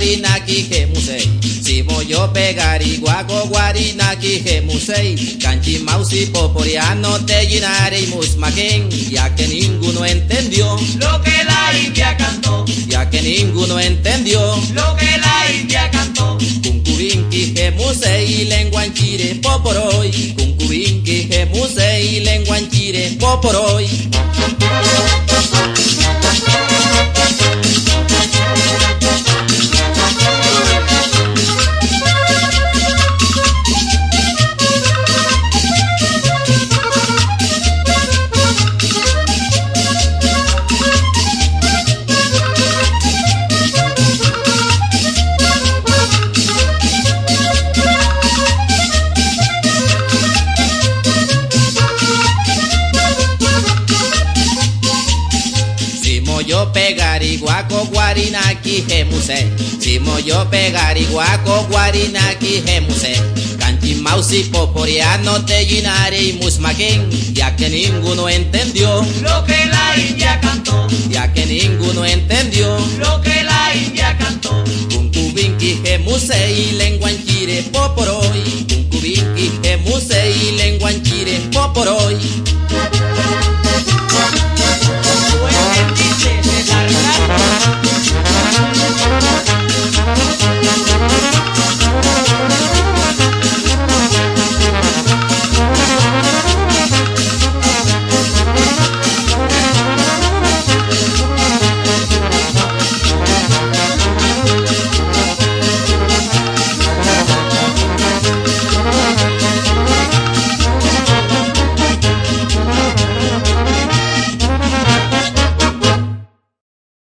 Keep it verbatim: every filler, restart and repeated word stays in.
guarinaki hemusei. Si yo pegar y guaco guarinaki hemusei. Canchi mausi poporiano te llenaré y musmaquén. Ya que ninguno entendió lo que la India cantó, ya que ninguno entendió lo que la India cantó. Kunkubinki hemusei lenguanchire poporoy. Kunkubinki hemusei lenguanchire poporoy. Yo pegar y guaco guarinaki hemusei. Simo yo pegar y guaco guarinaki hemusei. Canchi mausi poporiano te llenaré y musmaquén. Ya que ninguno entendió lo que la India cantó, ya que ninguno entendió lo que la India cantó. Kunkubinki hemusei lenguanchire poporoy. Kunkubinki hemusei lenguanchire poporoy.